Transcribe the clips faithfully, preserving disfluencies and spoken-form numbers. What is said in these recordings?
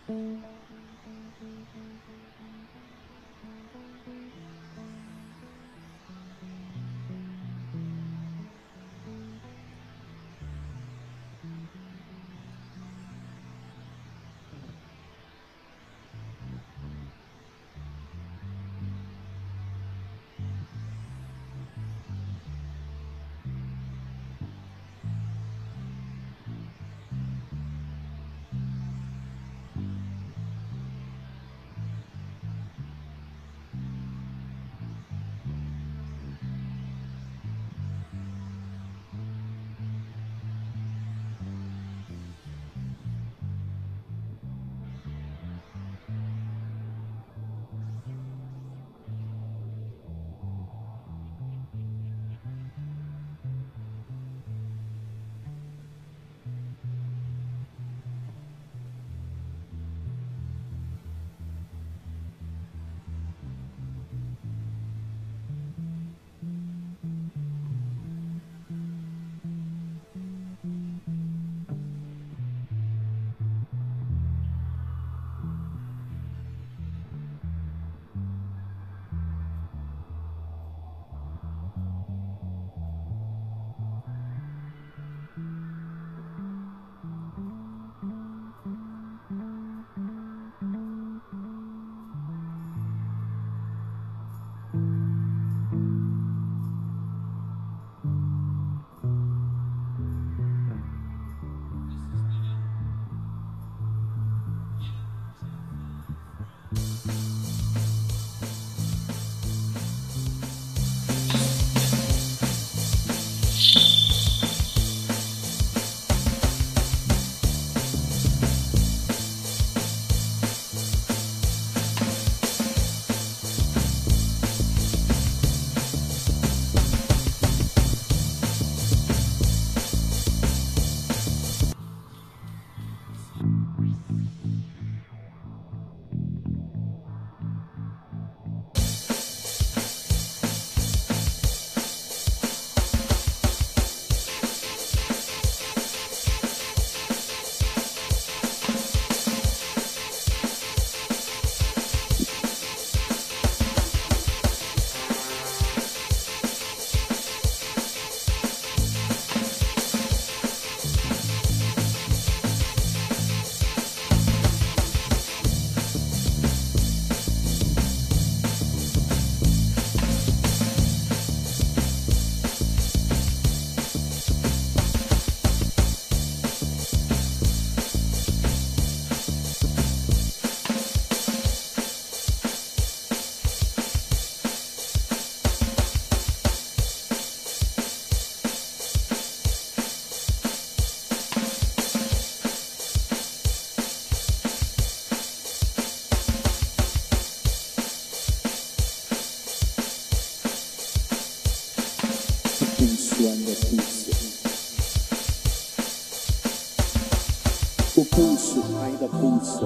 O pulso ainda pulsa.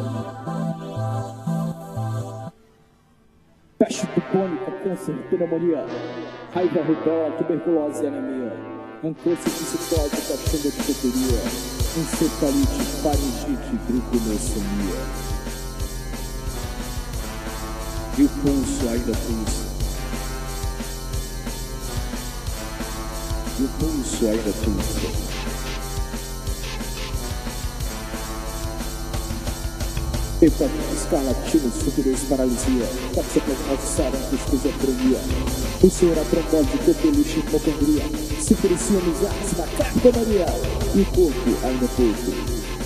Peste bubônica, câncer, pneumonia, raiva, rubéola, tuberculose e anemia, ancôncio psicótica, chumba de coteria, encefalite, faringite, gripomiossomia. E o pulso ainda pulsa. E o pulso ainda pulsa. Hepatite, escarlatina, estupidez, paralisia, toxoplasmose, sarampo, esquizofrenia, úlcera, trombose, coqueluche, hipocondria, sífilis, cianos, asma, cartomaria, e o corpo ainda pouco.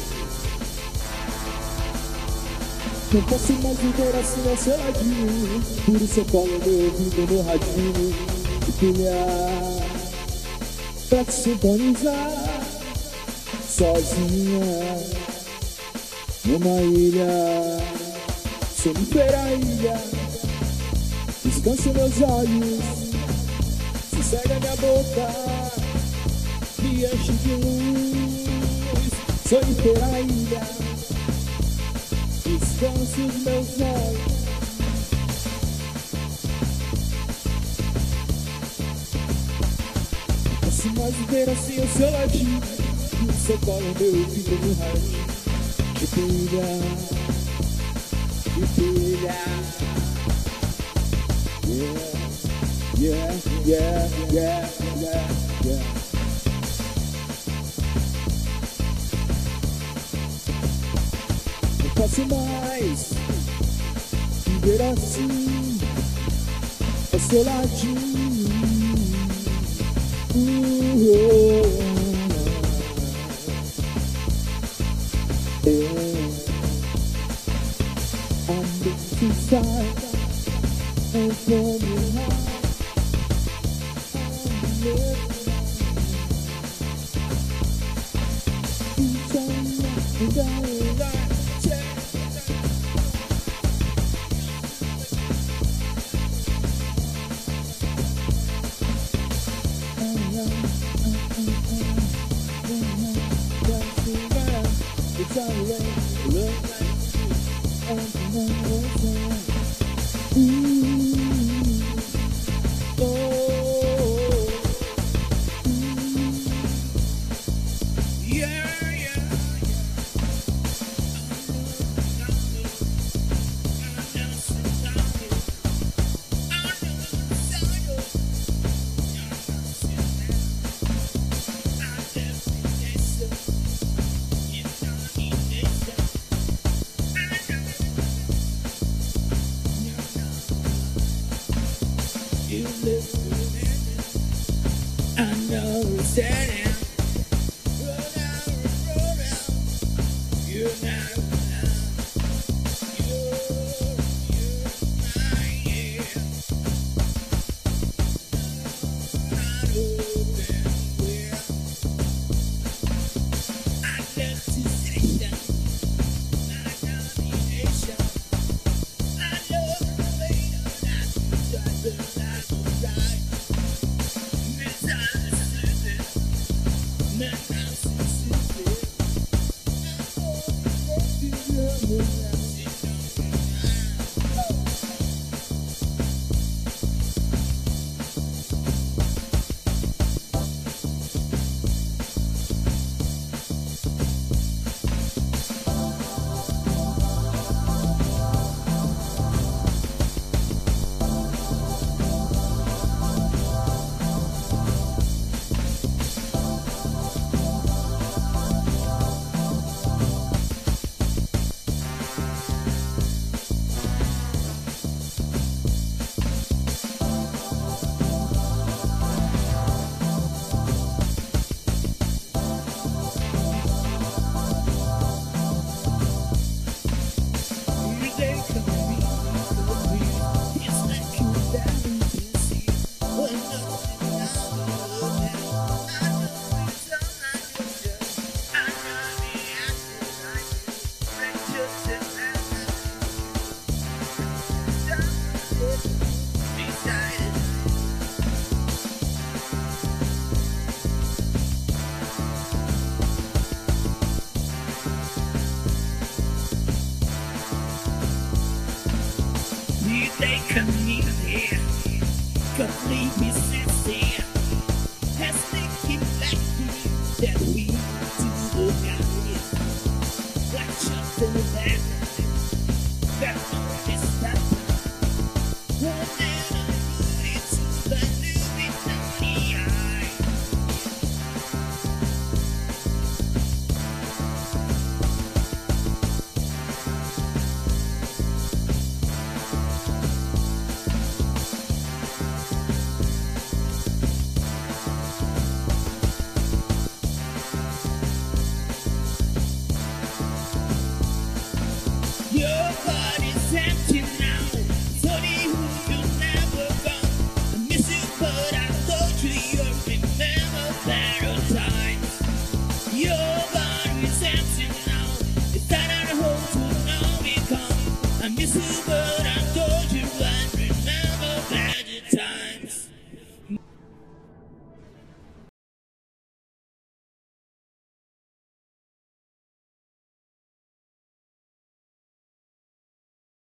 Não posso mais viver assim anceladinho, por isso eu colo meu ouvido no radinho e pilhar pra te sintonizar sozinha numa ilha, sonífera ilha. Descanso meus olhos, sossega minha boca, me enche de luz, sonífera ilha. Descanso os meus olhos. Não posso mais viver assim ao seu ladinho, no seu colo, meu ouvido no rádio. De brilha de brilhar. Yeah, yeah, yeah, yeah, yeah, yeah. Não posso mais viver assim, ao seu ladinho. Uh, oh, oh. Yeah. I'm deep inside and from your heart. Come here, come leave me.